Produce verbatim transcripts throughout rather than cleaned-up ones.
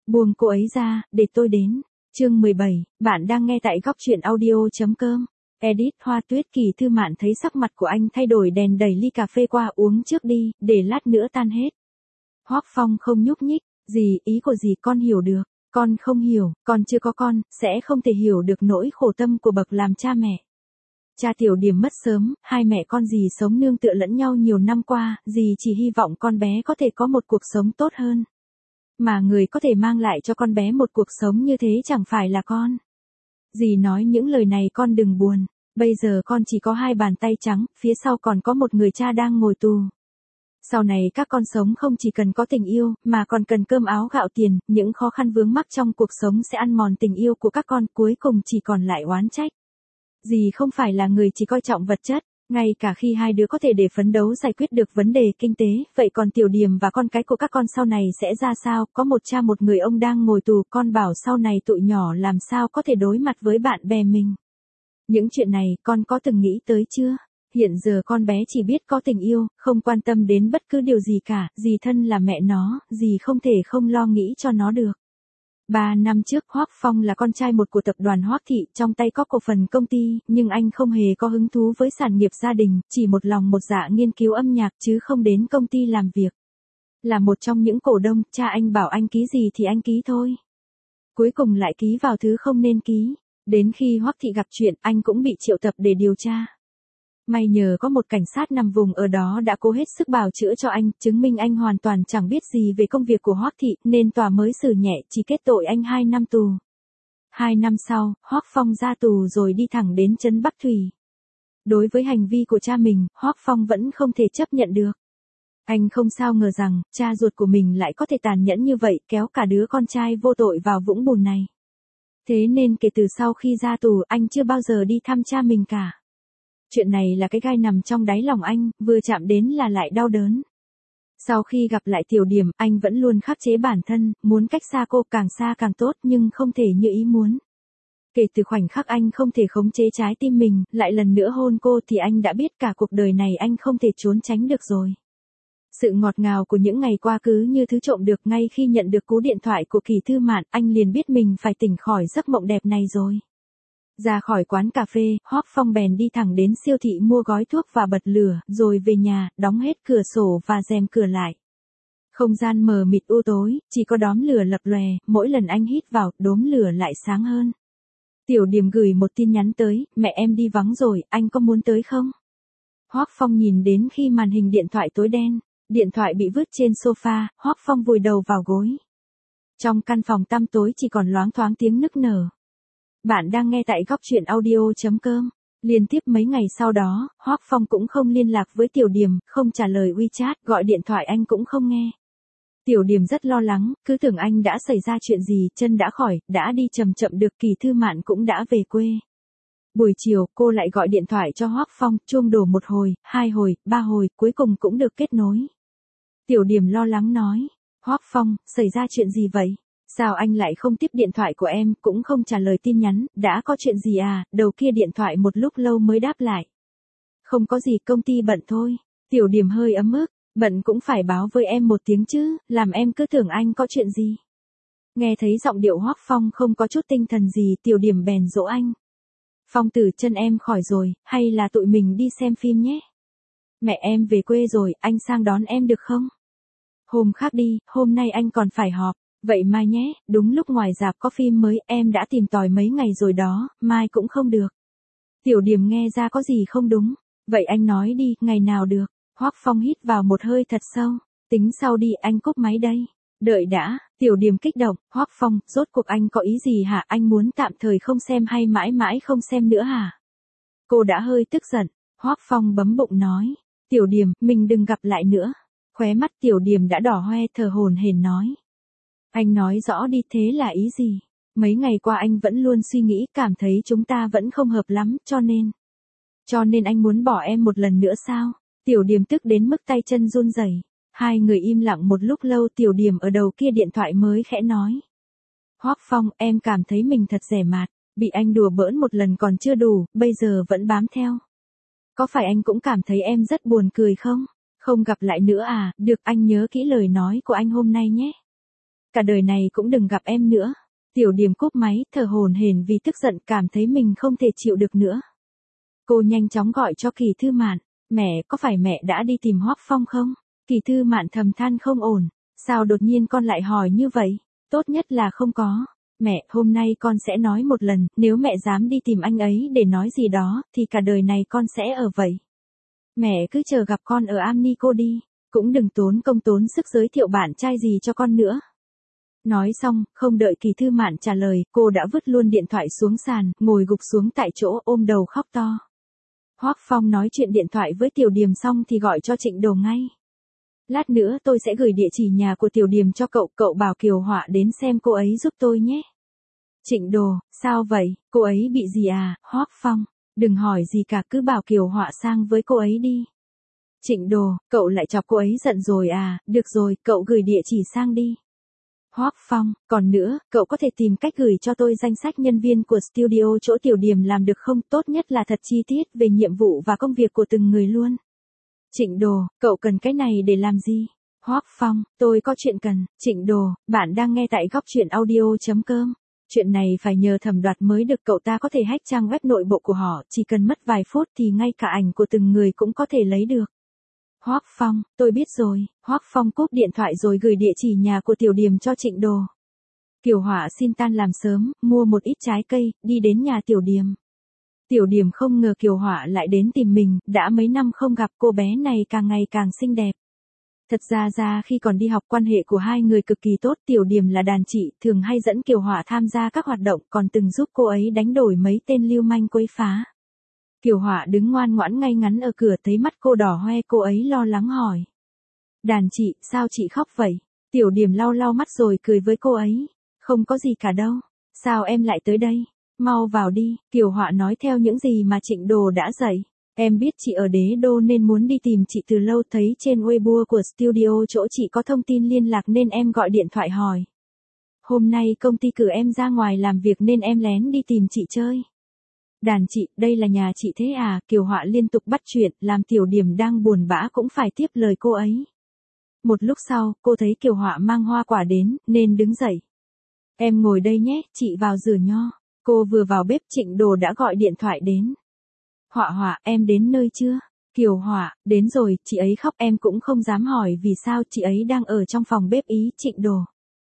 Buông cô ấy ra, để tôi đến. Chương mười bảy, bạn đang nghe tại góc truyện audio.com. Edit Hoa Tuyết. Kỳ Thư Mạn thấy sắc mặt của anh thay đổi, đèn đẩy ly cà phê qua, uống trước đi, để lát nữa tan hết. Hoắc Phong không nhúc nhích. Gì, ý của gì con hiểu được, con không hiểu, con chưa có con, sẽ không thể hiểu được nỗi khổ tâm của bậc làm cha mẹ. Cha Tiểu Điểm mất sớm, hai mẹ con dì sống nương tựa lẫn nhau nhiều năm qua, dì chỉ hy vọng con bé có thể có một cuộc sống tốt hơn. Mà người có thể mang lại cho con bé một cuộc sống như thế chẳng phải là con. Dì nói những lời này con đừng buồn, bây giờ con chỉ có hai bàn tay trắng, phía sau còn có một người cha đang ngồi tù. Sau này các con sống không chỉ cần có tình yêu, mà còn cần cơm áo gạo tiền, những khó khăn vướng mắc trong cuộc sống sẽ ăn mòn tình yêu của các con, cuối cùng chỉ còn lại oán trách. Dì không phải là người chỉ coi trọng vật chất, ngay cả khi hai đứa có thể để phấn đấu giải quyết được vấn đề kinh tế, vậy còn Tiểu Điểm và con cái của các con sau này sẽ ra sao? Có một cha một người ông đang ngồi tù, con bảo sau này tụi nhỏ làm sao có thể đối mặt với bạn bè mình. Những chuyện này con có từng nghĩ tới chưa? Hiện giờ con bé chỉ biết có tình yêu, không quan tâm đến bất cứ điều gì cả, dì thân là mẹ nó, dì không thể không lo nghĩ cho nó được. Ba năm trước Hoắc Phong là con trai một của tập đoàn Hoắc Thị, trong tay có cổ phần công ty, nhưng anh không hề có hứng thú với sản nghiệp gia đình, chỉ một lòng một dạ nghiên cứu âm nhạc chứ không đến công ty làm việc. Là một trong những cổ đông, cha anh bảo anh ký gì thì anh ký thôi. Cuối cùng lại ký vào thứ không nên ký. Đến khi Hoắc Thị gặp chuyện, anh cũng bị triệu tập để điều tra. May nhờ có một cảnh sát nằm vùng ở đó đã cố hết sức bào chữa cho anh, chứng minh anh hoàn toàn chẳng biết gì về công việc của Hoắc Thị, nên tòa mới xử nhẹ, chỉ kết tội anh hai năm tù. Hai năm sau, Hoắc Phong ra tù rồi đi thẳng đến trấn Bắc Thủy. Đối với hành vi của cha mình, Hoắc Phong vẫn không thể chấp nhận được. Anh không sao ngờ rằng, cha ruột của mình lại có thể tàn nhẫn như vậy, kéo cả đứa con trai vô tội vào vũng bùn này. Thế nên kể từ sau khi ra tù, anh chưa bao giờ đi thăm cha mình cả. Chuyện này là cái gai nằm trong đáy lòng anh, vừa chạm đến là lại đau đớn. Sau khi gặp lại Tiểu Điểm, anh vẫn luôn khắc chế bản thân, muốn cách xa cô càng xa càng tốt, nhưng không thể như ý muốn. Kể từ khoảnh khắc anh không thể khống chế trái tim mình, lại lần nữa hôn cô thì anh đã biết cả cuộc đời này anh không thể trốn tránh được rồi. Sự ngọt ngào của những ngày qua cứ như thứ trộm được, ngay khi nhận được cú điện thoại của Kỳ Thư Mạn, anh liền biết mình phải tỉnh khỏi giấc mộng đẹp này rồi. Ra khỏi quán cà phê, Hoắc Phong bèn đi thẳng đến siêu thị mua gói thuốc và bật lửa, rồi về nhà, đóng hết cửa sổ và rèm cửa lại. Không gian mờ mịt u tối, chỉ có đốm lửa lập lòe, mỗi lần anh hít vào, đốm lửa lại sáng hơn. Tiểu Điểm gửi một tin nhắn tới, mẹ em đi vắng rồi, anh có muốn tới không? Hoắc Phong nhìn đến khi màn hình điện thoại tối đen, điện thoại bị vứt trên sofa, Hoắc Phong vùi đầu vào gối. Trong căn phòng tăm tối chỉ còn loáng thoáng tiếng nức nở. Bạn đang nghe tại góc truyện audio.com. Liên tiếp mấy ngày sau đó, Hoắc Phong cũng không liên lạc với Tiểu Điểm, không trả lời WeChat, gọi điện thoại anh cũng không nghe. Tiểu Điểm rất lo lắng, cứ tưởng anh đã xảy ra chuyện gì, chân đã khỏi, đã đi chậm chậm được, Kỳ Thư Mạn cũng đã về quê. Buổi chiều, cô lại gọi điện thoại cho Hoắc Phong, chuông đổ một hồi, hai hồi, ba hồi, cuối cùng cũng được kết nối. Tiểu Điểm lo lắng nói, Hoắc Phong, xảy ra chuyện gì vậy? Sao anh lại không tiếp điện thoại của em, cũng không trả lời tin nhắn, đã có chuyện gì à? Đầu kia điện thoại một lúc lâu mới đáp lại. Không có gì, công ty bận thôi. Tiểu Điểm hơi ấm ức, bận cũng phải báo với em một tiếng chứ, làm em cứ tưởng anh có chuyện gì. Nghe thấy giọng điệu Hoắc Phong không có chút tinh thần gì, Tiểu Điểm bèn dỗ anh. Phong tử, chân em khỏi rồi, hay là tụi mình đi xem phim nhé? Mẹ em về quê rồi, anh sang đón em được không? Hôm khác đi, hôm nay anh còn phải họp. Vậy mai nhé, đúng lúc ngoài rạp có phim mới, em đã tìm tòi mấy ngày rồi đó, mai cũng không được. Tiểu Điểm nghe ra có gì không đúng. Vậy anh nói đi, ngày nào được? Hoắc Phong hít vào một hơi thật sâu. Tính sau đi, anh cúp máy đây. Đợi đã, Tiểu Điểm kích động. Hoắc Phong, rốt cuộc anh có ý gì hả? Anh muốn tạm thời không xem hay mãi mãi không xem nữa hả? Cô đã hơi tức giận. Hoắc Phong bấm bụng nói. Tiểu Điểm, mình đừng gặp lại nữa. Khóe mắt Tiểu Điểm đã đỏ hoe, thở hổn hển nói. Anh nói rõ đi, thế là ý gì? Mấy ngày qua anh vẫn luôn suy nghĩ, cảm thấy chúng ta vẫn không hợp lắm, cho nên... Cho nên anh muốn bỏ em một lần nữa sao? Tiểu Điểm tức đến mức tay chân run rẩy. Hai người im lặng một lúc lâu, Tiểu Điểm ở đầu kia điện thoại mới khẽ nói. Hoắc Phong, em cảm thấy mình thật rẻ mạt, bị anh đùa bỡn một lần còn chưa đủ, bây giờ vẫn bám theo. Có phải anh cũng cảm thấy em rất buồn cười không? Không gặp lại nữa à? Được, anh nhớ kỹ lời nói của anh hôm nay nhé. cả đời này cũng đừng gặp em nữa. Tiểu Điềm cúp máy, thở hổn hển vì tức giận, cảm thấy mình không thể chịu được nữa. Cô nhanh chóng gọi cho Kỳ Thư Mạn, mẹ, có phải mẹ đã đi tìm Hoắc Phong không? Kỳ Thư Mạn thầm than không ổn, sao đột nhiên con lại hỏi như vậy? Tốt nhất là không có. Mẹ, hôm nay con sẽ nói một lần, nếu mẹ dám đi tìm anh ấy để nói gì đó, thì cả đời này con sẽ ở vậy. Mẹ cứ chờ gặp con ở Amnico đi, cũng đừng tốn công tốn sức giới thiệu bạn trai gì cho con nữa. Nói xong, không đợi Kỳ Thư Mạn trả lời, cô đã vứt luôn điện thoại xuống sàn, ngồi gục xuống tại chỗ ôm đầu khóc to. Hoắc Phong nói chuyện điện thoại với Tiểu Điềm xong thì gọi cho Trịnh Đồ ngay. Lát nữa tôi sẽ gửi địa chỉ nhà của Tiểu Điềm cho cậu, cậu bảo Kiều Họa đến xem cô ấy giúp tôi nhé. Trịnh Đồ, sao vậy, cô ấy bị gì à? Hoắc Phong, đừng hỏi gì cả, cứ bảo Kiều Họa sang với cô ấy đi. Trịnh Đồ, cậu lại chọc cô ấy giận rồi à? Được rồi, cậu gửi địa chỉ sang đi. Hoắc Phong, còn nữa, cậu có thể tìm cách gửi cho tôi danh sách nhân viên của studio chỗ Tiểu Điềm làm được không? Tốt nhất là thật chi tiết về nhiệm vụ và công việc của từng người luôn. Trịnh Đồ, cậu cần cái này để làm gì? Hoắc Phong, tôi có chuyện cần. Trịnh Đồ, bạn đang nghe tại góc truyện audio chấm com. Chuyện này phải nhờ Thẩm Đoạt mới được, cậu ta có thể hack trang web nội bộ của họ, chỉ cần mất vài phút thì ngay cả ảnh của từng người cũng có thể lấy được. Hoắc Phong, tôi biết rồi. Hoắc Phong cúp điện thoại rồi gửi địa chỉ nhà của Tiểu Điềm cho Trịnh Đồ. Kiều Họa xin tan làm sớm, mua một ít trái cây, đi đến nhà Tiểu Điềm. Tiểu Điềm không ngờ Kiều Họa lại đến tìm mình, đã mấy năm không gặp, cô bé này càng ngày càng xinh đẹp. Thật ra ra khi còn đi học quan hệ của hai người cực kỳ tốt, Tiểu Điềm là đàn chị, thường hay dẫn Kiều Họa tham gia các hoạt động, còn từng giúp cô ấy đánh đuổi mấy tên lưu manh quấy phá. Kiều Họa đứng ngoan ngoãn ngay ngắn ở cửa, thấy mắt cô đỏ hoe, cô ấy lo lắng hỏi. Đàn chị, sao chị khóc vậy? Tiểu Điềm lau lau mắt rồi cười với cô ấy. Không có gì cả đâu. Sao em lại tới đây? Mau vào đi, Kiều Họa nói theo những gì mà Trịnh Đồ đã dạy. Em biết chị ở Đế Đô nên muốn đi tìm chị từ lâu, thấy trên Weibo của studio chỗ chị có thông tin liên lạc nên em gọi điện thoại hỏi. Hôm nay công ty cử em ra ngoài làm việc nên em lén đi tìm chị chơi. Đàn chị, đây là nhà chị thế à? Kiều Họa liên tục bắt chuyện, làm Tiểu Điềm đang buồn bã cũng phải tiếp lời cô ấy. Một lúc sau, cô thấy Kiều Họa mang hoa quả đến, nên đứng dậy. Em ngồi đây nhé, chị vào rửa nho. Cô vừa vào bếp, Trịnh Đồ đã gọi điện thoại đến. Họa Họa, em đến nơi chưa? Kiều Họa, đến rồi, chị ấy khóc, em cũng không dám hỏi vì sao, chị ấy đang ở trong phòng bếp ý. Trịnh Đồ.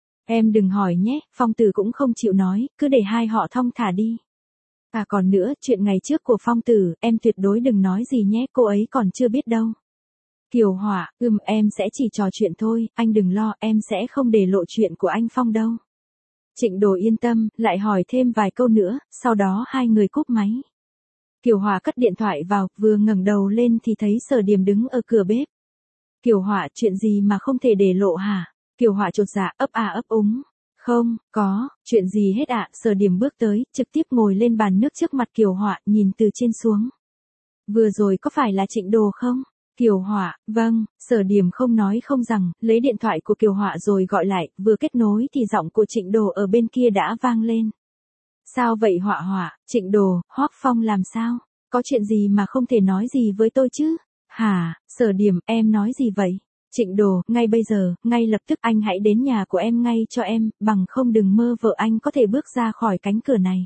Em đừng hỏi nhé, Phong Tử cũng không chịu nói, cứ để hai họ thong thả đi. À còn nữa, chuyện ngày trước của Phong Tử, em tuyệt đối đừng nói gì nhé, cô ấy còn chưa biết đâu. Kiều Họa, ừm em sẽ chỉ trò chuyện thôi, anh đừng lo, em sẽ không để lộ chuyện của anh Phong đâu. Trịnh Đồ yên tâm, lại hỏi thêm vài câu nữa, sau đó hai người cúp máy. Kiều Họa cất điện thoại vào, vừa ngẩng đầu lên thì thấy Sở Điềm đứng ở cửa bếp. Kiều Họa, chuyện gì mà không thể để lộ hả? Kiều Họa chột dạ, ấp à ấp úng. Không, có, chuyện gì hết ạ? À? Sở Điềm bước tới, trực tiếp ngồi lên bàn nước trước mặt Kiều Họa, nhìn từ trên xuống. Vừa rồi có phải là Trịnh Đồ không? Kiều Họa, vâng. Sở Điềm không nói không rằng, lấy điện thoại của Kiều Họa rồi gọi lại, vừa kết nối thì giọng của Trịnh Đồ ở bên kia đã vang lên. Sao vậy Họa Họa? Trịnh Đồ, Hoắc Phong làm sao? Có chuyện gì mà không thể nói gì với tôi chứ? Hả? Sở Điềm, em nói gì vậy? Trịnh Đồ, ngay bây giờ, ngay lập tức anh hãy đến nhà của em ngay cho em, bằng không đừng mơ vợ anh có thể bước ra khỏi cánh cửa này.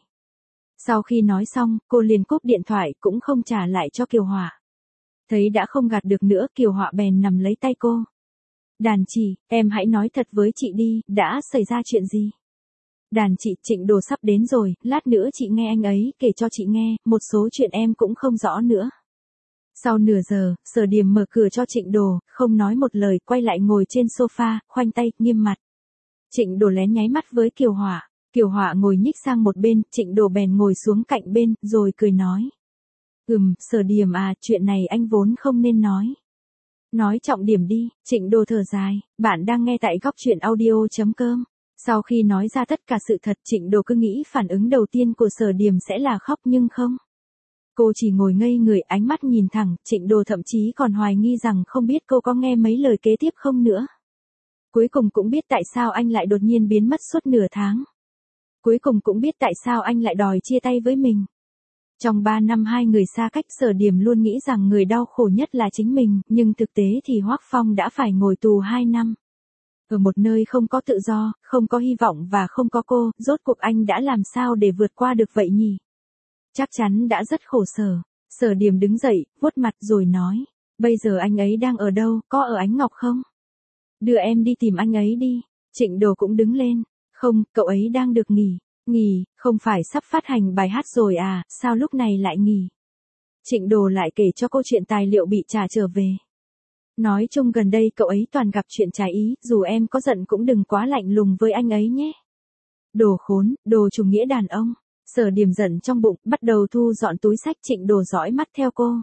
Sau khi nói xong, cô liền cúp điện thoại, cũng không trả lại cho Kiều Họa. Thấy đã không gạt được nữa, Kiều Họa bèn nằm lấy tay cô. Đàn chị, em hãy nói thật với chị đi, đã xảy ra chuyện gì? Đàn chị, Trịnh Đồ sắp đến rồi, lát nữa chị nghe anh ấy kể cho chị nghe, một số chuyện em cũng không rõ nữa. Sau nửa giờ, Sở Điềm mở cửa cho Trịnh Đồ, không nói một lời, quay lại ngồi trên sofa, khoanh tay, nghiêm mặt. Trịnh Đồ lén nháy mắt với Kiều Họa. Kiều Họa ngồi nhích sang một bên, Trịnh Đồ bèn ngồi xuống cạnh bên, rồi cười nói. Ừm, Sở Điềm à, chuyện này anh vốn không nên nói. Nói trọng điểm đi. Trịnh Đồ thở dài. Bạn đang nghe tại góc truyện audio chấm com. Sau khi nói ra tất cả sự thật, Trịnh Đồ cứ nghĩ phản ứng đầu tiên của Sở Điềm sẽ là khóc nhưng không. Cô chỉ ngồi ngây người, ánh mắt nhìn thẳng, Trịnh Đồ thậm chí còn hoài nghi rằng không biết cô có nghe mấy lời kế tiếp không nữa. Cuối cùng cũng biết tại sao anh lại đột nhiên biến mất suốt nửa tháng. Cuối cùng cũng biết tại sao anh lại đòi chia tay với mình. Trong ba năm hai người xa cách, Sở Điềm luôn nghĩ rằng người đau khổ nhất là chính mình, nhưng thực tế thì Hoắc Phong đã phải ngồi tù hai năm. Ở một nơi không có tự do, không có hy vọng và không có cô, rốt cuộc anh đã làm sao để vượt qua được vậy nhỉ? Chắc chắn đã rất khổ sở. Sở Điểm đứng dậy, vuốt mặt rồi nói. Bây giờ anh ấy đang ở đâu, có ở Ánh Ngọc không? Đưa em đi tìm anh ấy đi. Trịnh Đồ cũng đứng lên. Không, cậu ấy đang được nghỉ. Nghỉ, không phải sắp phát hành bài hát rồi à, sao lúc này lại nghỉ? Trịnh Đồ lại kể cho câu chuyện tài liệu bị trả trở về. Nói chung gần đây cậu ấy toàn gặp chuyện trái ý, dù em có giận cũng đừng quá lạnh lùng với anh ấy nhé. Đồ khốn, đồ chủ nghĩa đàn ông. Sở Điểm giận trong bụng, bắt đầu thu dọn túi xách. Trịnh Đồ dõi mắt theo cô.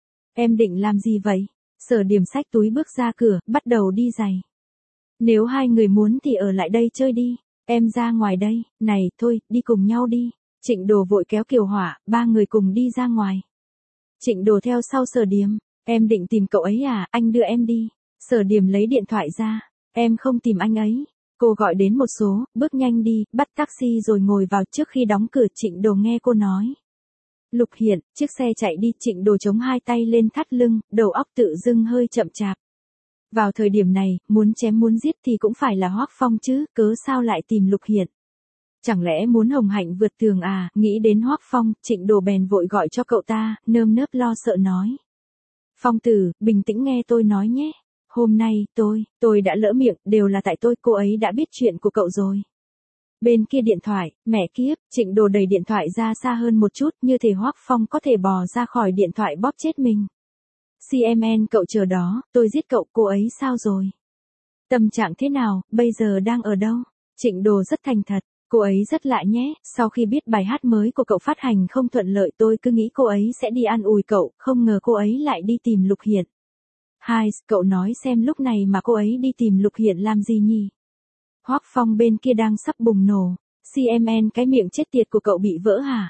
Em định làm gì vậy? Sở Điểm xách túi bước ra cửa, bắt đầu đi giày. Nếu hai người muốn thì ở lại đây chơi đi. Em ra ngoài đây, này, thôi, đi cùng nhau đi. Trịnh Đồ vội kéo Kiều Hỏa, ba người cùng đi ra ngoài. Trịnh Đồ theo sau Sở Điểm. Em định tìm cậu ấy à, anh đưa em đi. Sở Điểm lấy điện thoại ra. Em không tìm anh ấy. Cô gọi đến một số, bước nhanh đi, bắt taxi rồi ngồi vào. Trước khi đóng cửa Trịnh Đồ nghe cô nói. Lục Hiện, chiếc xe chạy đi. Trịnh Đồ chống hai tay lên thắt lưng, đầu óc tự dưng hơi chậm chạp. Vào thời điểm này, muốn chém muốn giết thì cũng phải là Hoắc Phong chứ, cớ sao lại tìm Lục Hiện. Chẳng lẽ muốn Hồng Hạnh vượt tường à, nghĩ đến Hoắc Phong, Trịnh Đồ bèn vội gọi cho cậu ta, nơm nớp lo sợ nói. Phong tử, bình tĩnh nghe tôi nói nhé. Hôm nay, tôi, tôi đã lỡ miệng, đều là tại tôi, cô ấy đã biết chuyện của cậu rồi. Bên kia điện thoại, mẹ kiếp, Trịnh Đồ đẩy điện thoại ra xa hơn một chút, như thể Hoắc Phong có thể bò ra khỏi điện thoại bóp chết mình. xê em en cậu chờ đó, tôi giết cậu, cô ấy sao rồi? Tâm trạng thế nào, bây giờ đang ở đâu? Trịnh Đồ rất thành thật, cô ấy rất lạ nhé, sau khi biết bài hát mới của cậu phát hành không thuận lợi tôi cứ nghĩ cô ấy sẽ đi an ủi cậu, không ngờ cô ấy lại đi tìm Lục Hiện. Hai, cậu nói xem lúc này mà cô ấy đi tìm Lục Hiện làm gì nhỉ? Hoắc Phong bên kia đang sắp bùng nổ, xê em en cái miệng chết tiệt của cậu bị vỡ hả?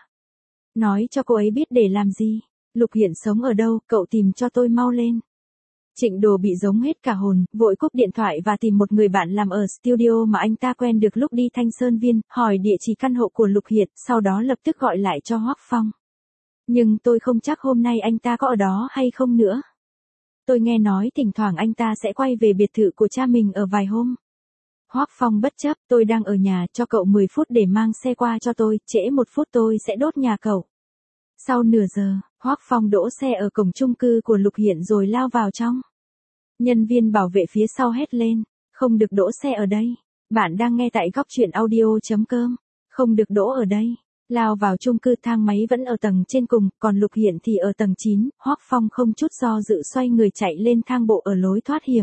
Nói cho cô ấy biết để làm gì? Lục Hiện sống ở đâu, cậu tìm cho tôi mau lên. Trịnh Đồ bị giống hết cả hồn, vội cúp điện thoại và tìm một người bạn làm ở studio mà anh ta quen được lúc đi Thanh Sơn Viên, hỏi địa chỉ căn hộ của Lục Hiện, sau đó lập tức gọi lại cho Hoắc Phong. Nhưng tôi không chắc hôm nay anh ta có ở đó hay không nữa. Tôi nghe nói thỉnh thoảng anh ta sẽ quay về biệt thự của cha mình ở vài hôm. Hoắc Phong bất chấp, tôi đang ở nhà, cho cậu mười phút để mang xe qua cho tôi, trễ một phút tôi sẽ đốt nhà cậu. Sau nửa giờ, Hoắc Phong đỗ xe ở cổng chung cư của Lục Hiện rồi lao vào trong. Nhân viên bảo vệ phía sau hét lên, không được đỗ xe ở đây. Bạn đang nghe tại góc truyện audio chấm com, không được đỗ ở đây. Lao vào chung cư, thang máy vẫn ở tầng trên cùng, còn Lục Hiện thì ở tầng chín, Hoắc Phong không chút do dự xoay người chạy lên thang bộ ở lối thoát hiểm.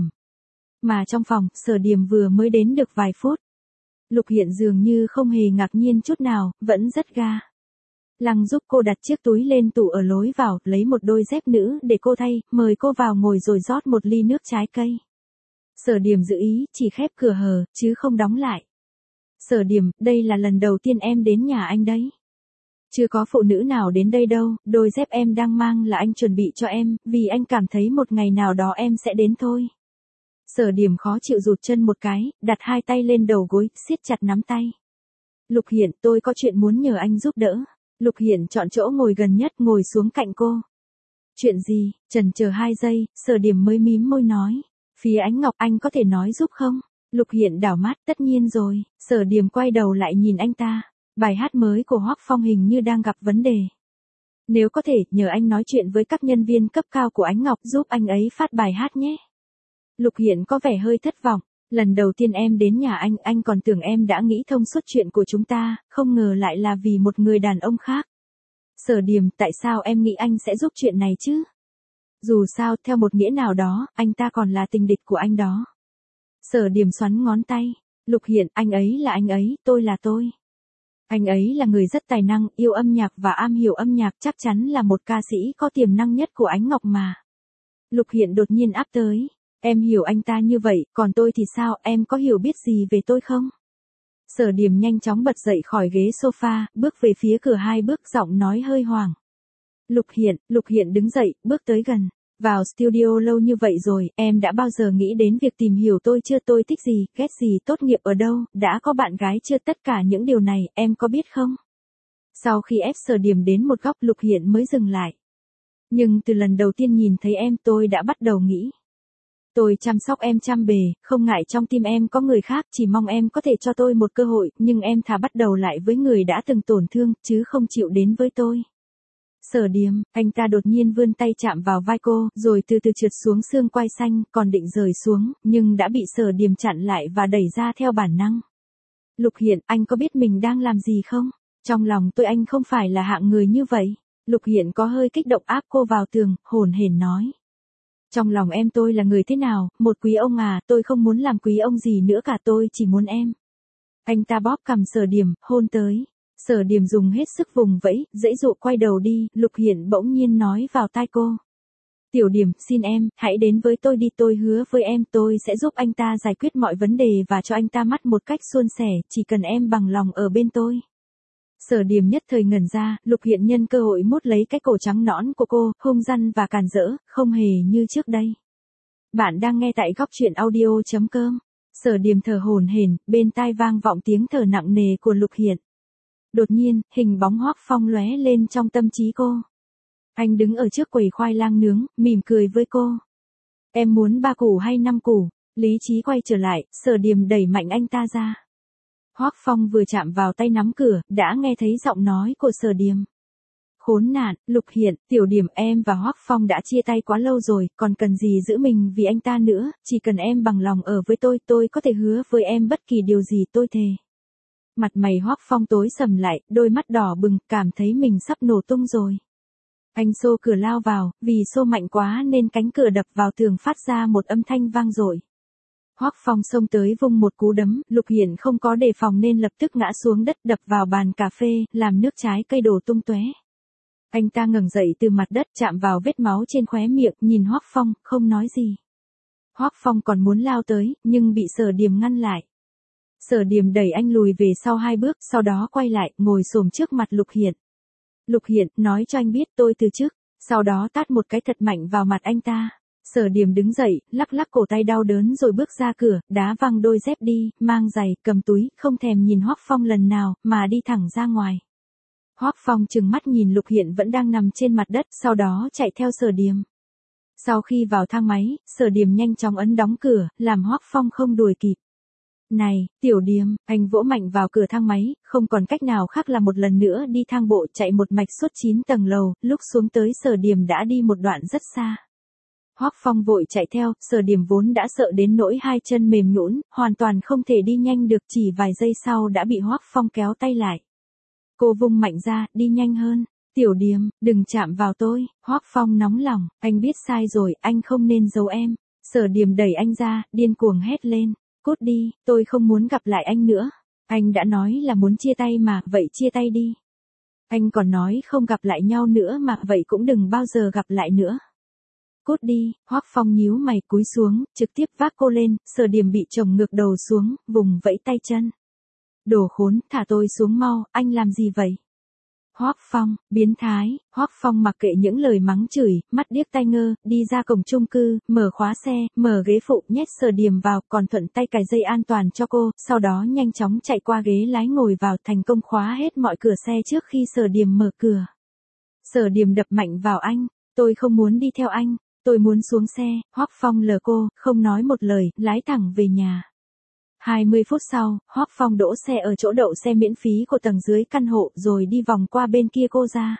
Mà trong phòng, Sở Điểm vừa mới đến được vài phút. Lục Hiện dường như không hề ngạc nhiên chút nào, vẫn rất ga. Lăng giúp cô đặt chiếc túi lên tủ ở lối vào, lấy một đôi dép nữ để cô thay, mời cô vào ngồi rồi rót một ly nước trái cây. Sở Điểm giữ ý, chỉ khép cửa hờ, chứ không đóng lại. Sở Điểm, đây là lần đầu tiên em đến nhà anh đấy. Chưa có phụ nữ nào đến đây đâu, đôi dép em đang mang là anh chuẩn bị cho em, vì anh cảm thấy một ngày nào đó em sẽ đến thôi. Sở Điểm khó chịu rụt chân một cái, đặt hai tay lên đầu gối, siết chặt nắm tay. Lục Hiện, tôi có chuyện muốn nhờ anh giúp đỡ. Lục Hiện chọn chỗ ngồi gần nhất, ngồi xuống cạnh cô. Chuyện gì? Chần chờ hai giây, Sở Điểm mới mím môi nói. Phía Ánh Ngọc, anh có thể nói giúp không? Lục Hiện đảo mắt, tất nhiên rồi. Sở Điểm quay đầu lại nhìn anh ta. Bài hát mới của Hoắc Phong hình như đang gặp vấn đề. Nếu có thể, nhờ anh nói chuyện với các nhân viên cấp cao của Ánh Ngọc giúp anh ấy phát bài hát nhé. Lục Hiện có vẻ hơi thất vọng. Lần đầu tiên em đến nhà anh, anh còn tưởng em đã nghĩ thông suốt chuyện của chúng ta, không ngờ lại là vì một người đàn ông khác. Sở Điểm, tại sao em nghĩ anh sẽ giúp chuyện này chứ? Dù sao, theo một nghĩa nào đó, anh ta còn là tình địch của anh đó. Sở Điểm xoắn ngón tay. Lục Hiện, anh ấy là anh ấy, tôi là tôi. Anh ấy là người rất tài năng, yêu âm nhạc và am hiểu âm nhạc, chắc chắn là một ca sĩ có tiềm năng nhất của Ánh Ngọc mà. Lục Hiện đột nhiên áp tới. Em hiểu anh ta như vậy, còn tôi thì sao, em có hiểu biết gì về tôi không? Sở Điểm nhanh chóng bật dậy khỏi ghế sofa, bước về phía cửa hai bước, giọng nói hơi hoảng. Lục Hiện, Lục Hiện đứng dậy, bước tới gần. Vào studio lâu như vậy rồi, em đã bao giờ nghĩ đến việc tìm hiểu tôi chưa, tôi thích gì, ghét gì, tốt nghiệp ở đâu, đã có bạn gái chưa, tất cả những điều này, em có biết không? Sau khi ép Sở Điểm đến một góc, Lục Hiện mới dừng lại. Nhưng từ lần đầu tiên nhìn thấy em, tôi đã bắt đầu nghĩ. Tôi chăm sóc em trăm bề, không ngại trong tim em có người khác, chỉ mong em có thể cho tôi một cơ hội, nhưng em thà bắt đầu lại với người đã từng tổn thương, chứ không chịu đến với tôi. Sở Điềm, anh ta đột nhiên vươn tay chạm vào vai cô, rồi từ từ trượt xuống xương quai xanh, còn định rời xuống, nhưng đã bị Sở Điềm chặn lại và đẩy ra theo bản năng. Lục Hiện, anh có biết mình đang làm gì không? Trong lòng tôi anh không phải là hạng người như vậy. Lục Hiện có hơi kích động áp cô vào tường, hồn hển nói. Trong lòng em tôi là người thế nào, một quý ông à, tôi không muốn làm quý ông gì nữa cả, tôi chỉ muốn em. Anh ta bóp cằm Sở Điềm, hôn tới. Sở Điềm dùng hết sức vùng vẫy, dãy dụ quay đầu đi, Lục Hiện bỗng nhiên nói vào tai cô. Tiểu Điềm, xin em, hãy đến với tôi đi, tôi hứa với em tôi sẽ giúp anh ta giải quyết mọi vấn đề và cho anh ta mắt một cách suôn sẻ, chỉ cần em bằng lòng ở bên tôi. Sở Điềm nhất thời ngẩn ra, Lục Hiện nhân cơ hội mút lấy cái cổ trắng nõn của cô, hung dăn và càn rỡ, không hề như trước đây. Bạn đang nghe tại góc truyện audio chấm com. Sở Điềm thở hổn hển, bên tai vang vọng tiếng thở nặng nề của Lục Hiện. Đột nhiên, hình bóng Hoắc Phong lóe lên trong tâm trí cô. Anh đứng ở trước quầy khoai lang nướng, mỉm cười với cô. Em muốn ba củ hay năm củ? Lý trí quay trở lại, Sở Điềm đẩy mạnh anh ta ra. Hoắc Phong vừa chạm vào tay nắm cửa, đã nghe thấy giọng nói của Sở Điềm. Khốn nạn, Lục Hiện, Tiểu Điềm, em và Hoắc Phong đã chia tay quá lâu rồi, còn cần gì giữ mình vì anh ta nữa, chỉ cần em bằng lòng ở với tôi, tôi có thể hứa với em bất kỳ điều gì tôi thề. Mặt mày Hoắc Phong tối sầm lại, đôi mắt đỏ bừng, cảm thấy mình sắp nổ tung rồi. Anh xô cửa lao vào, vì xô mạnh quá nên cánh cửa đập vào tường phát ra một âm thanh vang dội. Hoắc Phong xông tới vung một cú đấm, Lục Hiện không có đề phòng nên lập tức ngã xuống đất đập vào bàn cà phê, làm nước trái cây đổ tung tóe. Anh ta ngẩng dậy từ mặt đất chạm vào vết máu trên khóe miệng, nhìn Hoắc Phong, không nói gì. Hoắc Phong còn muốn lao tới, nhưng bị Sở Điềm ngăn lại. Sở Điềm đẩy anh lùi về sau hai bước, sau đó quay lại, ngồi xổm trước mặt Lục Hiện. Lục Hiện, nói cho anh biết tôi từ chức, sau đó tát một cái thật mạnh vào mặt anh ta. Sở Điềm đứng dậy, lắc lắc cổ tay đau đớn rồi bước ra cửa, đá văng đôi dép đi, mang giày, cầm túi, không thèm nhìn Hoắc Phong lần nào, mà đi thẳng ra ngoài. Hoắc Phong trừng mắt nhìn Lục Hiện vẫn đang nằm trên mặt đất, sau đó chạy theo Sở Điềm. Sau khi vào thang máy, Sở Điềm nhanh chóng ấn đóng cửa, làm Hoắc Phong không đuổi kịp. Này, Tiểu Điềm, anh vỗ mạnh vào cửa thang máy, không còn cách nào khác là một lần nữa đi thang bộ chạy một mạch suốt chín tầng lầu, lúc xuống tới Sở Điềm đã đi một đoạn rất xa. Hoắc Phong vội chạy theo, Sở Điềm vốn đã sợ đến nỗi hai chân mềm nhũn, hoàn toàn không thể đi nhanh được, chỉ vài giây sau đã bị Hoắc Phong kéo tay lại. Cô vung mạnh ra, đi nhanh hơn. Tiểu Điềm, đừng chạm vào tôi. Hoắc Phong nóng lòng, anh biết sai rồi, anh không nên giấu em. Sở Điềm đẩy anh ra, điên cuồng hét lên. Cút đi, tôi không muốn gặp lại anh nữa. Anh đã nói là muốn chia tay mà, vậy chia tay đi. Anh còn nói không gặp lại nhau nữa mà, vậy cũng đừng bao giờ gặp lại nữa. Cút đi, Hoắc Phong nhíu mày cúi xuống, trực tiếp vác cô lên, Sở Điềm bị chồng ngược đầu xuống, vùng vẫy tay chân. Đồ khốn, thả tôi xuống mau, anh làm gì vậy? Hoắc Phong, biến thái. Hoắc Phong mặc kệ những lời mắng chửi, mắt điếc tai ngơ, đi ra cổng chung cư, mở khóa xe, mở ghế phụ, nhét Sở Điềm vào, còn thuận tay cài dây an toàn cho cô, sau đó nhanh chóng chạy qua ghế lái ngồi vào, thành công khóa hết mọi cửa xe trước khi Sở Điềm mở cửa. Sở Điềm đập mạnh vào anh, tôi không muốn đi theo anh, tôi muốn xuống xe. Hoắc Phong lờ cô, không nói một lời, lái thẳng về nhà. hai mươi phút sau, Hoắc Phong đỗ xe ở chỗ đậu xe miễn phí của tầng dưới căn hộ rồi đi vòng qua bên kia cô ra.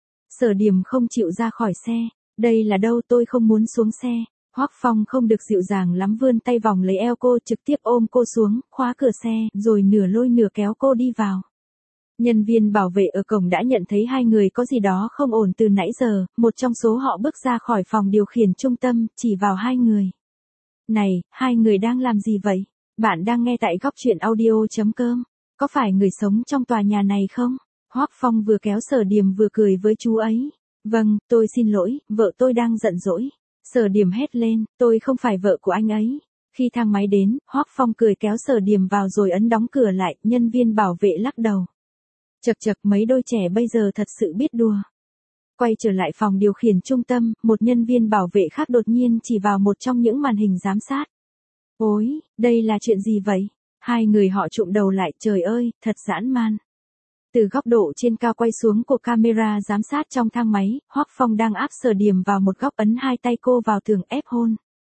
Sở Điềm không chịu ra khỏi xe. Đây là đâu, tôi không muốn xuống xe. Hoắc Phong không được dịu dàng lắm, vươn tay vòng lấy eo cô, trực tiếp ôm cô xuống, khóa cửa xe, rồi nửa lôi nửa kéo cô đi vào. Nhân viên bảo vệ ở cổng đã nhận thấy hai người có gì đó không ổn từ nãy giờ, một trong số họ bước ra khỏi phòng điều khiển trung tâm, chỉ vào hai người. Này, hai người đang làm gì vậy? Bạn đang nghe tại góc truyện audio chấm com. Có phải người sống trong tòa nhà này không? Hoắc Phong vừa kéo Sở Điềm vừa cười với chú ấy. Vâng, tôi xin lỗi, vợ tôi đang giận dỗi. Sở Điềm hét lên, tôi không phải vợ của anh ấy. Khi thang máy đến, Hoắc Phong cười kéo Sở Điềm vào rồi ấn đóng cửa lại, nhân viên bảo vệ lắc đầu. Chậc chậc, mấy đôi trẻ bây giờ thật sự biết đùa. Quay trở lại phòng điều khiển trung tâm, một nhân viên bảo vệ khác đột nhiên chỉ vào một trong những màn hình giám sát. Ôi, đây là chuyện gì vậy? Hai người họ trụm đầu lại, trời ơi, thật dã man. Từ góc độ trên cao quay xuống của camera giám sát trong thang máy, Hoắc Phong đang áp Sở Điềm vào một góc, ấn hai tay cô vào tường ép hôn.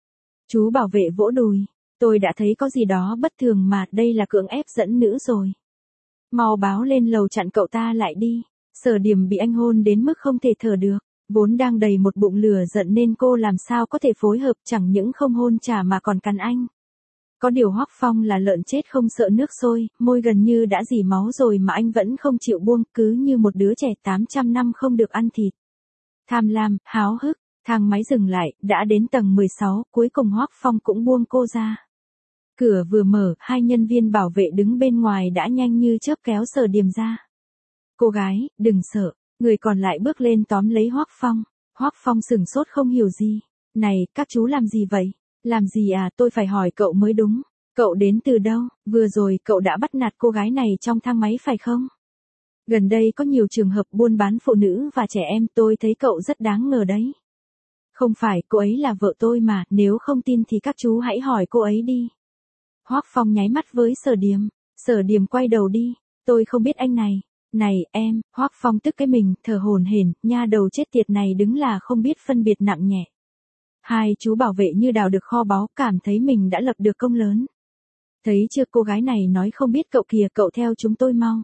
Chú bảo vệ vỗ đùi. Tôi đã thấy có gì đó bất thường mà, đây là cưỡng ép dẫn nữ rồi. Mau báo lên lầu chặn cậu ta lại đi. Sở Điểm bị anh hôn đến mức không thể thở được. Vốn đang đầy một bụng lửa giận nên cô làm sao có thể phối hợp, chẳng những không hôn trả mà còn cắn anh. Có điều Hoắc Phong là lợn chết không sợ nước sôi, môi gần như đã rỉ máu rồi mà anh vẫn không chịu buông, cứ như một đứa trẻ tám trăm năm không được ăn thịt. Tham lam, háo hức, thang máy dừng lại, đã đến tầng mười sáu, cuối cùng Hoắc Phong cũng buông cô ra. Cửa vừa mở, hai nhân viên bảo vệ đứng bên ngoài đã nhanh như chớp kéo Sở Điểm ra. Cô gái, đừng sợ, người còn lại bước lên tóm lấy Hoắc Phong. Hoắc Phong sửng sốt không hiểu gì. Này, các chú làm gì vậy? Làm gì à, tôi phải hỏi cậu mới đúng. Cậu đến từ đâu? Vừa rồi cậu đã bắt nạt cô gái này trong thang máy phải không? Gần đây có nhiều trường hợp buôn bán phụ nữ và trẻ em, tôi thấy cậu rất đáng ngờ đấy. Không phải, cô ấy là vợ tôi mà, nếu không tin thì các chú hãy hỏi cô ấy đi. Hoắc Phong nháy mắt với Sở Điểm. Sở Điểm quay đầu đi. Tôi không biết anh này. Này, em, Hoắc Phong tức cái mình, thở hổn hển, nha đầu chết tiệt này đứng là không biết phân biệt nặng nhẹ. Hai chú bảo vệ như đào được kho báu, cảm thấy mình đã lập được công lớn. Thấy chưa, cô gái này nói không biết cậu kìa, cậu theo chúng tôi mau.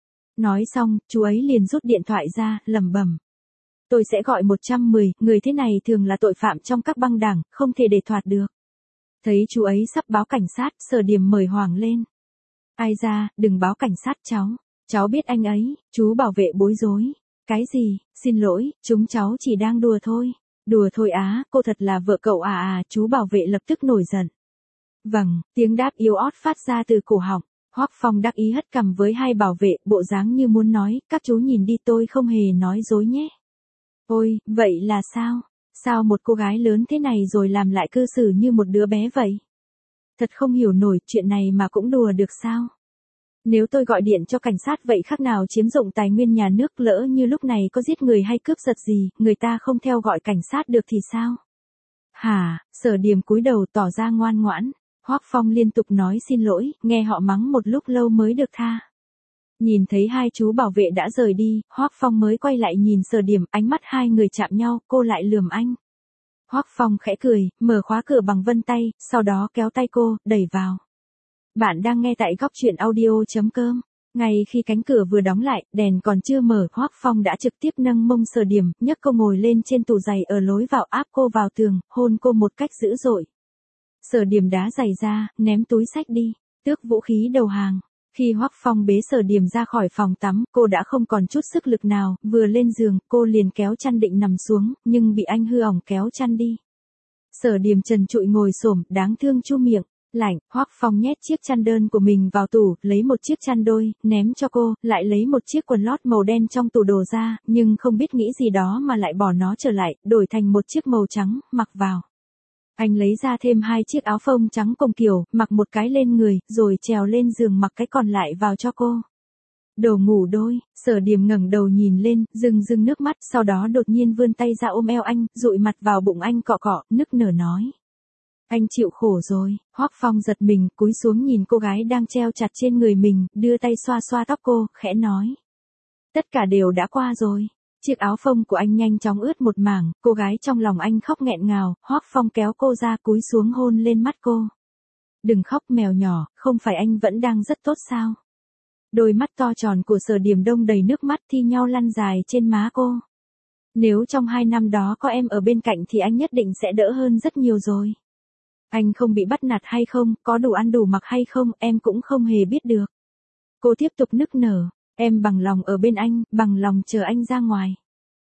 Nói xong, chú ấy liền rút điện thoại ra, lẩm bẩm. Tôi sẽ gọi một trăm mười, người thế này thường là tội phạm trong các băng đảng, không thể để thoát được. Thấy chú ấy sắp báo cảnh sát, Sở Điểm mời hoảng lên. Ai ra, đừng báo cảnh sát cháu. Cháu biết anh ấy. Chú bảo vệ bối rối. Cái gì, xin lỗi, chúng cháu chỉ đang đùa thôi. Đùa thôi á, cô thật là vợ cậu à à, chú bảo vệ lập tức nổi giận. Vâng, tiếng đáp yếu ớt phát ra từ cổ họng. Hoắc Phong đắc ý hất cằm với hai bảo vệ, bộ dáng như muốn nói, các chú nhìn đi, tôi không hề nói dối nhé. Ôi, vậy là sao? Sao một cô gái lớn thế này rồi làm lại cư xử như một đứa bé vậy? Thật không hiểu nổi, chuyện này mà cũng đùa được sao? Nếu tôi gọi điện cho cảnh sát vậy khác nào chiếm dụng tài nguyên nhà nước, lỡ như lúc này có giết người hay cướp giật gì, người ta không theo gọi cảnh sát được thì sao? Hả, Sở Điểm cúi đầu tỏ ra ngoan ngoãn. Hoắc Phong liên tục nói xin lỗi, nghe họ mắng một lúc lâu mới được tha. Nhìn thấy hai chú bảo vệ đã rời đi, Hoắc Phong mới quay lại nhìn Sở Điểm, ánh mắt hai người chạm nhau, cô lại lườm anh. Hoắc Phong khẽ cười, mở khóa cửa bằng vân tay, sau đó kéo tay cô, đẩy vào. Bạn đang nghe tại góc truyện audio chấm com. Ngay khi cánh cửa vừa đóng lại, đèn còn chưa mở, Hoắc Phong đã trực tiếp nâng mông Sở Điểm, nhấc cô ngồi lên trên tủ giày ở lối vào, áp cô vào tường, hôn cô một cách dữ dội. Sở Điểm đá giày ra, ném túi xách đi, tước vũ khí đầu hàng. Khi Hoắc Phong bế Sở Điểm ra khỏi phòng tắm, cô đã không còn chút sức lực nào, vừa lên giường, cô liền kéo chăn định nằm xuống, nhưng bị anh hư ỏng kéo chăn đi. Sở Điểm trần trụi ngồi xổm, đáng thương chu miệng. Lạnh, Hoắc Phong nhét chiếc chăn đơn của mình vào tủ, lấy một chiếc chăn đôi, ném cho cô, lại lấy một chiếc quần lót màu đen trong tủ đồ ra, nhưng không biết nghĩ gì đó mà lại bỏ nó trở lại, đổi thành một chiếc màu trắng, mặc vào. Anh lấy ra thêm hai chiếc áo phông trắng cùng kiểu, mặc một cái lên người, rồi trèo lên giường mặc cái còn lại vào cho cô. Đồ ngủ đôi, Sở Điểm ngẩng đầu nhìn lên, rưng rưng nước mắt, sau đó đột nhiên vươn tay ra ôm eo anh, dụi mặt vào bụng anh cọ cọ, nức nở nói. Anh chịu khổ rồi. Hoắc Phong giật mình, cúi xuống nhìn cô gái đang treo chặt trên người mình, đưa tay xoa xoa tóc cô, khẽ nói. Tất cả đều đã qua rồi. Chiếc áo phông của anh nhanh chóng ướt một mảng, cô gái trong lòng anh khóc nghẹn ngào, Hoắc Phong kéo cô ra cúi xuống hôn lên mắt cô. Đừng khóc mèo nhỏ, không phải anh vẫn đang rất tốt sao? Đôi mắt to tròn của Sở Điểm đông đầy nước mắt thi nhau lăn dài trên má cô. Nếu trong hai năm đó có em ở bên cạnh thì anh nhất định sẽ đỡ hơn rất nhiều rồi. Anh không bị bắt nạt hay không, có đủ ăn đủ mặc hay không, em cũng không hề biết được. Cô tiếp tục nức nở, em bằng lòng ở bên anh, bằng lòng chờ anh ra ngoài.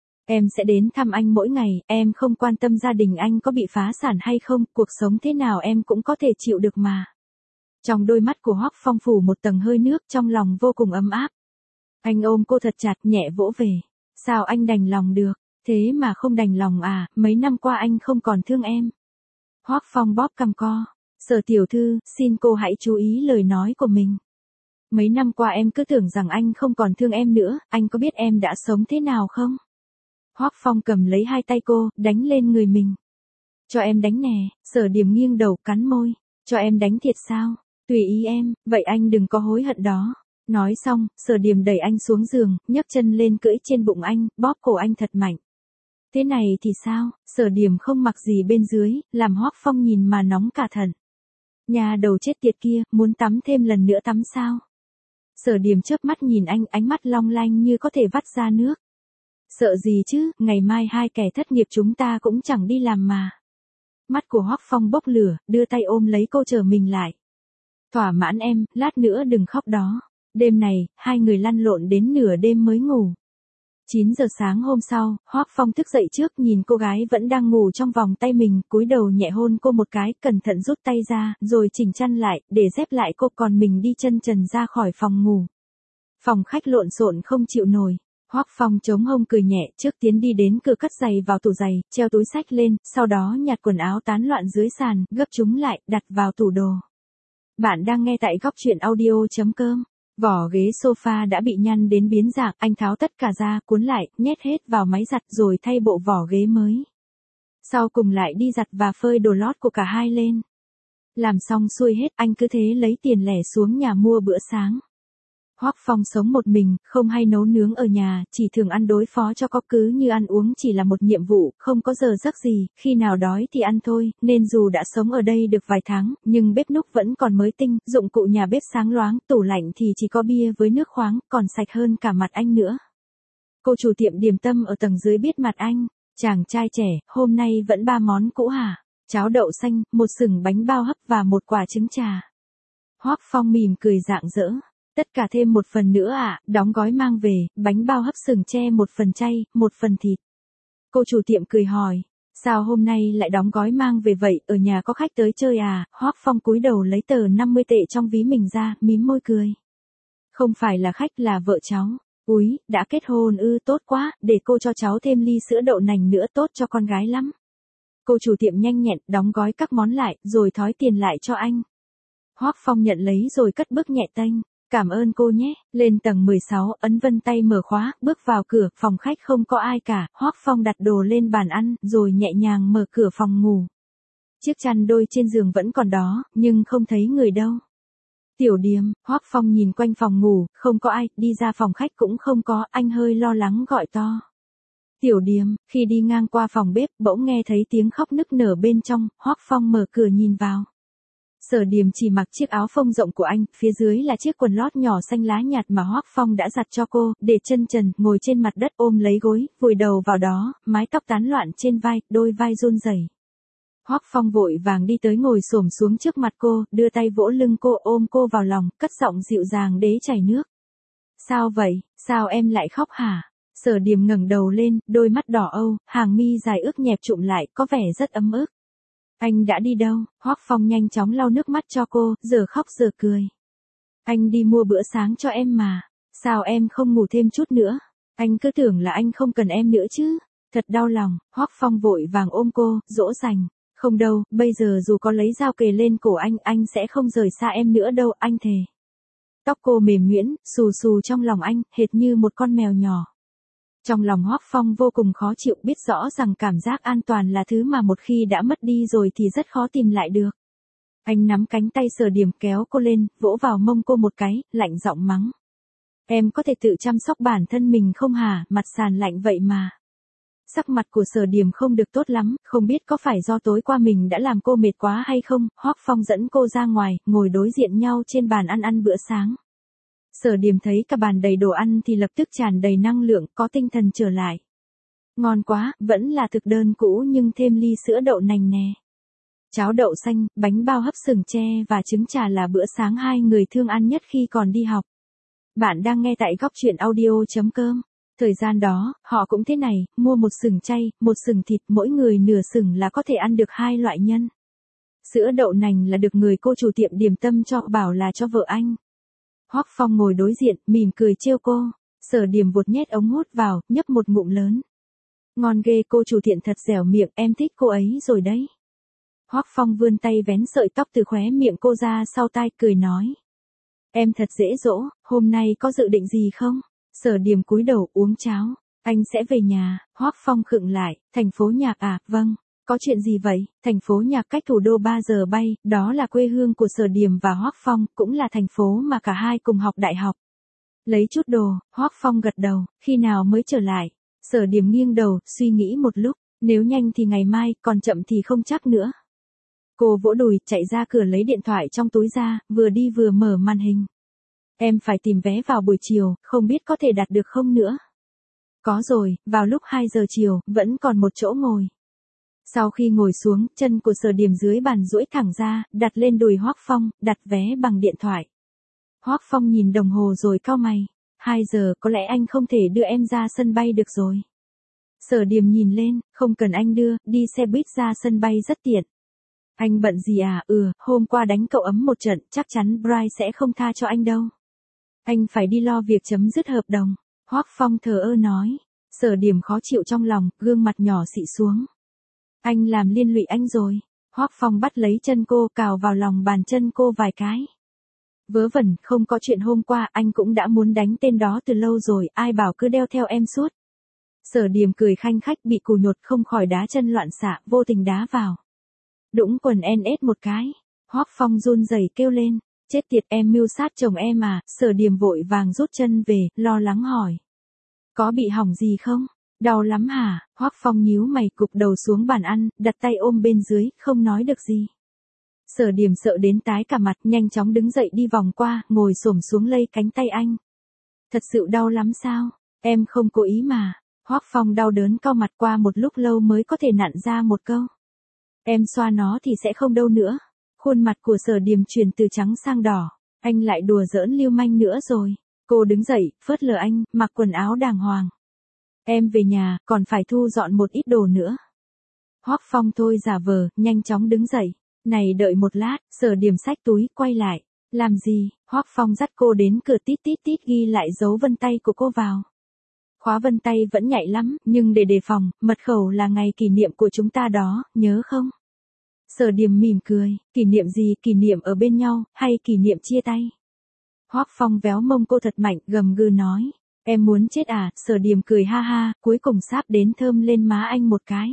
Em sẽ đến thăm anh mỗi ngày, em không quan tâm gia đình anh có bị phá sản hay không, cuộc sống thế nào em cũng có thể chịu được mà. Trong đôi mắt của Hoắc Phong phủ một tầng hơi nước, trong lòng vô cùng ấm áp. Anh ôm cô thật chặt, nhẹ vỗ về. Sao anh đành lòng được, thế mà không đành lòng à, mấy năm qua anh không còn thương em. Hoắc Phong bóp cằm co. Sở tiểu thư, xin cô hãy chú ý lời nói của mình. Mấy năm qua em cứ tưởng rằng anh không còn thương em nữa, anh có biết em đã sống thế nào không? Hoắc Phong cầm lấy hai tay cô, đánh lên người mình. Cho em đánh nè, Sở Điểm nghiêng đầu cắn môi. Cho em đánh thiệt sao? Tùy ý em, vậy anh đừng có hối hận đó. Nói xong, Sở Điểm đẩy anh xuống giường, nhấc chân lên cưỡi trên bụng anh, bóp cổ anh thật mạnh. Thế này thì sao, Sở Điểm không mặc gì bên dưới, làm Hoắc Phong nhìn mà nóng cả thận. Nhà đầu chết tiệt kia, muốn tắm thêm lần nữa tắm sao? Sở Điểm chớp mắt nhìn anh, ánh mắt long lanh như có thể vắt ra nước. Sợ gì chứ, ngày mai hai kẻ thất nghiệp chúng ta cũng chẳng đi làm mà. Mắt của Hoắc Phong bốc lửa, đưa tay ôm lấy cô trở mình lại. Thỏa mãn em, lát nữa đừng khóc đó. Đêm này, hai người lăn lộn đến nửa đêm mới ngủ. chín giờ sáng hôm sau, Hoắc Phong thức dậy trước nhìn cô gái vẫn đang ngủ trong vòng tay mình, cúi đầu nhẹ hôn cô một cái, cẩn thận rút tay ra, rồi chỉnh chăn lại, để dép lại cô, còn mình đi chân trần ra khỏi phòng ngủ. Phòng khách lộn xộn không chịu nổi. Hoắc Phong chống hông cười nhẹ, trước tiến đi đến cửa cất giày vào tủ giày, treo túi xách lên, sau đó nhặt quần áo tán loạn dưới sàn, gấp chúng lại, đặt vào tủ đồ. Bạn đang nghe tại góc truyện audio chấm com. Vỏ ghế sofa đã bị nhăn đến biến dạng, anh tháo tất cả ra, cuốn lại, nhét hết vào máy giặt rồi thay bộ vỏ ghế mới. Sau cùng lại đi giặt và phơi đồ lót của cả hai lên. Làm xong xuôi hết, anh cứ thế lấy tiền lẻ xuống nhà mua bữa sáng. Hoắc Phong sống một mình, không hay nấu nướng ở nhà, chỉ thường ăn đối phó cho có, cứ như ăn uống chỉ là một nhiệm vụ, không có giờ giấc gì, khi nào đói thì ăn thôi, nên dù đã sống ở đây được vài tháng, nhưng bếp núc vẫn còn mới tinh, dụng cụ nhà bếp sáng loáng, tủ lạnh thì chỉ có bia với nước khoáng, còn sạch hơn cả mặt anh nữa. Cô chủ tiệm điểm tâm ở tầng dưới biết mặt anh, chàng trai trẻ, hôm nay vẫn ba món cũ hả? Cháo đậu xanh, một sừng bánh bao hấp và một quả trứng trà. Hoắc Phong mỉm cười rạng rỡ. Tất cả thêm một phần nữa à, đóng gói mang về, bánh bao hấp sừng tre một phần chay, một phần thịt. Cô chủ tiệm cười hỏi, sao hôm nay lại đóng gói mang về vậy, ở nhà có khách tới chơi à? Hoắc Phong cúi đầu lấy tờ năm mươi tệ trong ví mình ra, mím môi cười. Không phải là khách, là vợ cháu. Úi, đã kết hôn ư, tốt quá, để cô cho cháu thêm ly sữa đậu nành nữa, tốt cho con gái lắm. Cô chủ tiệm nhanh nhẹn, đóng gói các món lại, rồi thói tiền lại cho anh. Hoắc Phong nhận lấy rồi cất bước nhẹ tênh. Cảm ơn cô nhé, lên tầng mười sáu, ấn vân tay mở khóa, bước vào cửa, phòng khách không có ai cả, Hoắc Phong đặt đồ lên bàn ăn, rồi nhẹ nhàng mở cửa phòng ngủ. Chiếc chăn đôi trên giường vẫn còn đó, nhưng không thấy người đâu. Tiểu Điềm, Hoắc Phong nhìn quanh phòng ngủ, không có ai, đi ra phòng khách cũng không có, anh hơi lo lắng gọi to. Tiểu Điềm, khi đi ngang qua phòng bếp, bỗng nghe thấy tiếng khóc nức nở bên trong, Hoắc Phong mở cửa nhìn vào. Sở Điềm chỉ mặc chiếc áo phông rộng của anh, phía dưới là chiếc quần lót nhỏ xanh lá nhạt mà Hoắc Phong đã giặt cho cô, để chân trần, ngồi trên mặt đất ôm lấy gối, vùi đầu vào đó, mái tóc tán loạn trên vai, đôi vai run rẩy. Hoắc Phong vội vàng đi tới ngồi xổm xuống trước mặt cô, đưa tay vỗ lưng cô, ôm cô vào lòng, cất giọng dịu dàng đế chảy nước. Sao vậy, sao em lại khóc hả? Sở Điềm ngẩng đầu lên, đôi mắt đỏ âu, hàng mi dài ướt nhẹp trụm lại, có vẻ rất ấm ức. Anh đã đi đâu? Hoắc Phong nhanh chóng lau nước mắt cho cô, giờ khóc giờ cười. Anh đi mua bữa sáng cho em mà. Sao em không ngủ thêm chút nữa? Anh cứ tưởng là anh không cần em nữa chứ. Thật đau lòng, Hoắc Phong vội vàng ôm cô, dỗ dành. Không đâu, bây giờ dù có lấy dao kề lên cổ anh, anh sẽ không rời xa em nữa đâu, anh thề. Tóc cô mềm nhuyễn, xù xù trong lòng anh, hệt như một con mèo nhỏ. Trong lòng Hoắc Phong vô cùng khó chịu, biết rõ rằng cảm giác an toàn là thứ mà một khi đã mất đi rồi thì rất khó tìm lại được. Anh nắm cánh tay Sở Điểm kéo cô lên, vỗ vào mông cô một cái, lạnh giọng mắng. Em có thể tự chăm sóc bản thân mình không hả, mặt sàn lạnh vậy mà. Sắc mặt của Sở Điểm không được tốt lắm, không biết có phải do tối qua mình đã làm cô mệt quá hay không. Hoắc Phong dẫn cô ra ngoài, ngồi đối diện nhau trên bàn ăn ăn bữa sáng. Sở Điểm thấy cả bàn đầy đồ ăn thì lập tức tràn đầy năng lượng, có tinh thần trở lại. Ngon quá, vẫn là thực đơn cũ nhưng thêm ly sữa đậu nành nè. Cháo đậu xanh, bánh bao hấp sừng tre và trứng trà là bữa sáng hai người thương ăn nhất khi còn đi học. Bạn đang nghe tại góc truyện audio chấm com. Thời gian đó, họ cũng thế này, mua một sừng chay, một sừng thịt, mỗi người nửa sừng là có thể ăn được hai loại nhân. Sữa đậu nành là được người cô chủ tiệm điểm tâm cho, bảo là cho vợ anh. Hoắc Phong ngồi đối diện, mỉm cười trêu cô. Sở Điểm vụt nhét ống hút vào, nhấp một ngụm lớn. Ngon ghê, cô chủ tiệm thật dẻo miệng, em thích cô ấy rồi đấy. Hoắc Phong vươn tay vén sợi tóc từ khóe miệng cô ra sau tai, cười nói. Em thật dễ dỗ, hôm nay có dự định gì không? Sở Điểm cúi đầu uống cháo. Anh sẽ về nhà. Hoắc Phong khựng lại, thành phố Nhạc à, vâng. Có chuyện gì vậy? Thành phố Nhạc cách thủ đô ba giờ bay, đó là quê hương của Sở Điểm và Hoắc Phong, cũng là thành phố mà cả hai cùng học đại học. Lấy chút đồ, Hoắc Phong gật đầu, khi nào mới trở lại? Sở Điểm nghiêng đầu, suy nghĩ một lúc, nếu nhanh thì ngày mai, còn chậm thì không chắc nữa. Cô vỗ đùi, chạy ra cửa lấy điện thoại trong túi ra, vừa đi vừa mở màn hình. Em phải tìm vé vào buổi chiều, không biết có thể đặt được không nữa. Có rồi, vào lúc hai giờ chiều, vẫn còn một chỗ ngồi. Sau khi ngồi xuống, chân của Sở Điểm dưới bàn duỗi thẳng ra, đặt lên đùi Hoắc Phong, đặt vé bằng điện thoại. Hoắc Phong nhìn đồng hồ rồi cau mày. Hai giờ, có lẽ anh không thể đưa em ra sân bay được rồi. Sở Điểm nhìn lên, không cần anh đưa, đi xe buýt ra sân bay rất tiện. Anh bận gì à? Ừ, hôm qua đánh cậu ấm một trận, chắc chắn Bright sẽ không tha cho anh đâu. Anh phải đi lo việc chấm dứt hợp đồng. Hoắc Phong thờ ơ nói. Sở Điểm khó chịu trong lòng, gương mặt nhỏ xị xuống. Anh làm liên lụy anh rồi. Hoắc Phong bắt lấy chân cô, cào vào lòng bàn chân cô vài cái. Vớ vẩn, không có chuyện hôm qua, anh cũng đã muốn đánh tên đó từ lâu rồi, ai bảo cứ đeo theo em suốt. Sở Điểm cười khanh khách, bị cù nhột không khỏi đá chân loạn xạ, vô tình đá vào. Đũng quần en ét một cái. Hoắc Phong run rẩy kêu lên. Chết tiệt, em mưu sát chồng em à? Sở Điểm vội vàng rút chân về, lo lắng hỏi. Có bị hỏng gì không? Đau lắm hả? Hoắc Phong nhíu mày, cụp đầu xuống bàn ăn, đặt tay ôm bên dưới, không nói được gì. Sở Điểm sợ đến tái cả mặt, nhanh chóng đứng dậy đi vòng qua, ngồi xổm xuống lay cánh tay anh. Thật sự đau lắm sao? Em không cố ý mà. Hoắc Phong đau đớn cau mặt, qua một lúc lâu mới có thể nặn ra một câu. Em xoa nó thì sẽ không đau nữa. Khuôn mặt của Sở Điểm chuyển từ trắng sang đỏ. Anh lại đùa giỡn lưu manh nữa rồi. Cô đứng dậy, phớt lờ anh, mặc quần áo đàng hoàng. Em về nhà, còn phải thu dọn một ít đồ nữa. Hoắc Phong thôi giả vờ, nhanh chóng đứng dậy. Này đợi một lát, Sở Điểm xách túi, quay lại. Làm gì? Hoắc Phong dắt cô đến cửa, tít tít tít ghi lại dấu vân tay của cô vào. Khóa vân tay vẫn nhạy lắm, nhưng để đề phòng, mật khẩu là ngày kỷ niệm của chúng ta đó, nhớ không? Sở Điểm mỉm cười, kỷ niệm gì? Kỷ niệm ở bên nhau, hay kỷ niệm chia tay? Hoắc Phong véo mông cô thật mạnh, gầm gừ nói. Em muốn chết à? Sở Điểm cười ha ha, cuối cùng sáp đến thơm lên má anh một cái.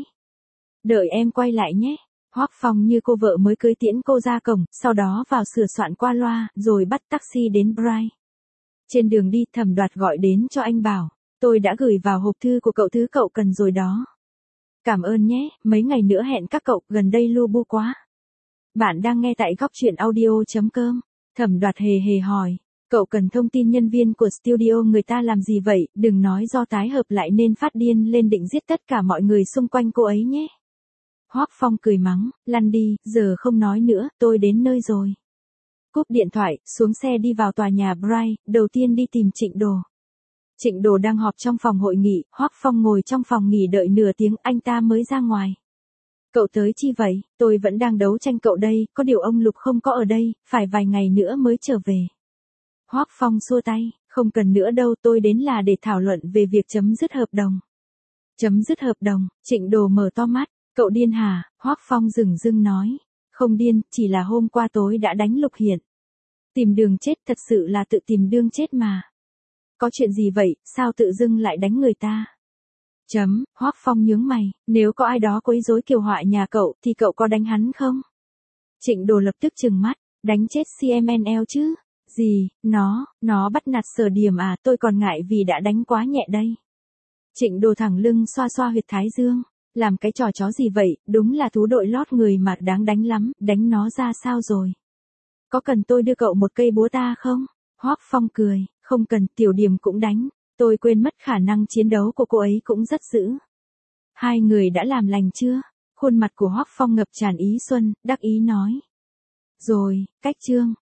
Đợi em quay lại nhé. Hoắc Phong như cô vợ mới cưới tiễn cô ra cổng, sau đó vào sửa soạn qua loa, rồi bắt taxi đến Bright. Trên đường đi, Thẩm Đoạt gọi đến cho anh bảo. Tôi đã gửi vào hộp thư của cậu thứ cậu cần rồi đó. Cảm ơn nhé, mấy ngày nữa hẹn các cậu, gần đây lu bu quá. Bạn đang nghe tại góc truyện audio.com. Thẩm Đoạt hề hề hỏi. Cậu cần thông tin nhân viên của studio người ta làm gì vậy, đừng nói do tái hợp lại nên phát điên lên định giết tất cả mọi người xung quanh cô ấy nhé. Hoắc Phong cười mắng, lăn đi, giờ không nói nữa, tôi đến nơi rồi. Cúp điện thoại, xuống xe đi vào tòa nhà Bright, đầu tiên đi tìm Trịnh Đồ. Trịnh Đồ đang họp trong phòng hội nghị, Hoắc Phong ngồi trong phòng nghỉ đợi nửa tiếng, anh ta mới ra ngoài. Cậu tới chi vậy? Tôi vẫn đang đấu tranh cậu đây, có điều ông Lục không có ở đây, phải vài ngày nữa mới trở về. Hoắc Phong xua tay, không cần nữa đâu, tôi đến là để thảo luận về việc chấm dứt hợp đồng. Chấm dứt hợp đồng? Trịnh Đồ mở to mắt, cậu điên hả? Hoắc Phong dửng dưng nói, không điên, chỉ là hôm qua tối đã đánh Lục Hiển. Tìm đường chết, thật sự là tự tìm đường chết mà. Có chuyện gì vậy, sao tự dưng lại đánh người ta? Chấm, Hoắc Phong nhướng mày, nếu có ai đó quấy rối kiều họa nhà cậu, thì cậu có đánh hắn không? Trịnh Đồ lập tức trừng mắt, đánh chết xê em en lờ chứ? Gì, nó, nó bắt nạt Sở Điểm à? Tôi còn ngại vì đã đánh quá nhẹ đây. Trịnh Đồ thẳng lưng xoa xoa huyệt thái dương, làm cái trò chó gì vậy, đúng là thú đội lót người mà đáng đánh lắm, đánh nó ra sao rồi? Có cần tôi đưa cậu một cây búa ta không? Hoắc Phong cười, không cần, Tiểu Điểm cũng đánh, tôi quên mất khả năng chiến đấu của cô ấy cũng rất dữ. Hai người đã làm lành chưa? Khuôn mặt của Hoắc Phong ngập tràn ý xuân, đắc ý nói. Rồi, cách chương.